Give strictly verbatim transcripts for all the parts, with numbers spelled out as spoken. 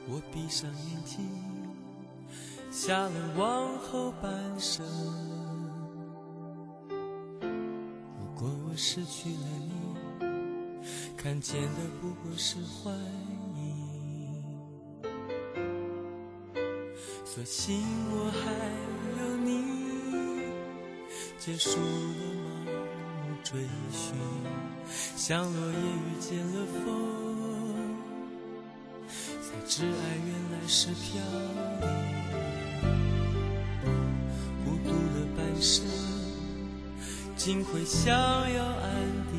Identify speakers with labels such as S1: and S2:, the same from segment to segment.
S1: 我闭上眼睛，下了往后半生。如果我失去了你，看见的不过是幻影。所幸我还有你，结束了盲目追寻，像落叶遇见了风，才知爱原来是飘零。孤独了半生，竟会想要安定，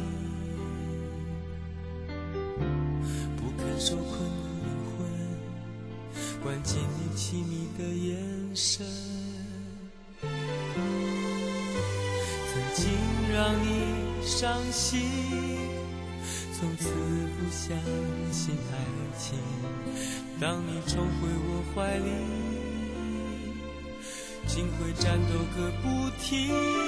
S1: 不肯受困的灵魂，关进你凄迷的眼神。曾经让你伤心，从此不相信爱情。当你重回我怀里，竟会战斗个不停。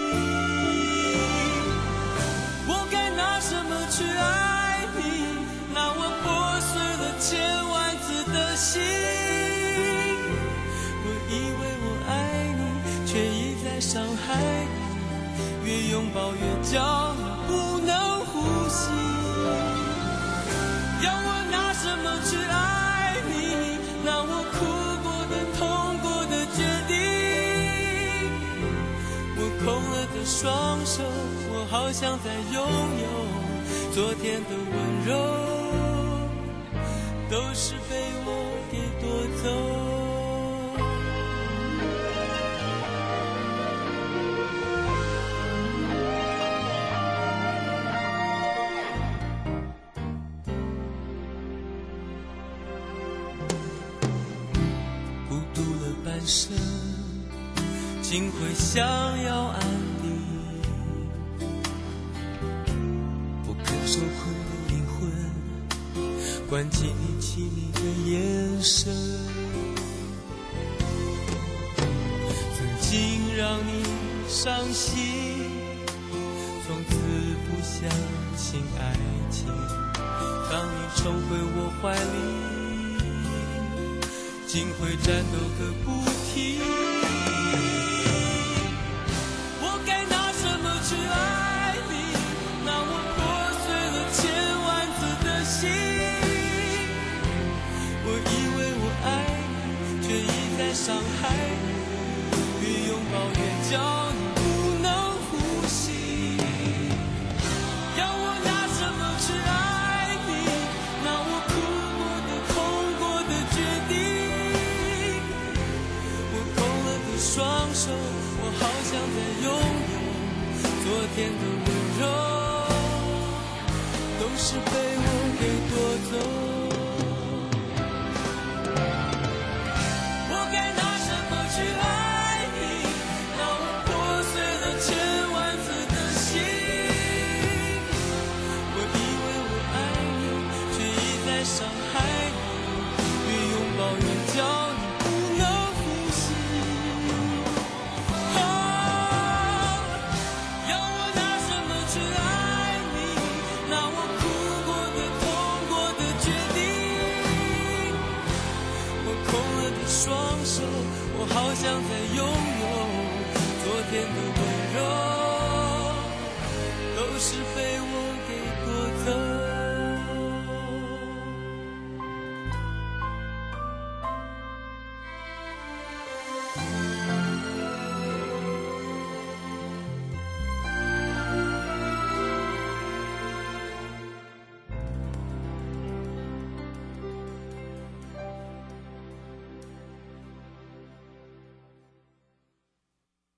S1: 我该拿什么去爱你？那我破碎了千万次的心。我以为我爱你，却一再伤害你，越拥抱越叫你不能呼吸。要我拿什么去爱你？那我哭过的痛过的决定。我空了的双手，我好想再拥有昨天的温柔，都是被我给夺走。半生竟会想要安定，不肯受困的灵魂，关进你凄迷的眼神。曾经让你伤心，从此不相信爱情。当你重回我怀里，竟会战斗个不停。我该拿什么去爱你？那我破碎了千万次的心。我以为我爱你，却一再伤害你，越拥抱越叫你不能呼吸。要我拿什么去爱你？那我哭过的痛过的决定。双手，我好想再拥有昨天的温柔，都是被我给夺走。我该拿什么去爱你？那我破碎了千万次的心。我以为我爱你，却一再伤害你，越拥抱越叫你不能呼吸。双手，我好想再拥有昨天的温柔，都是被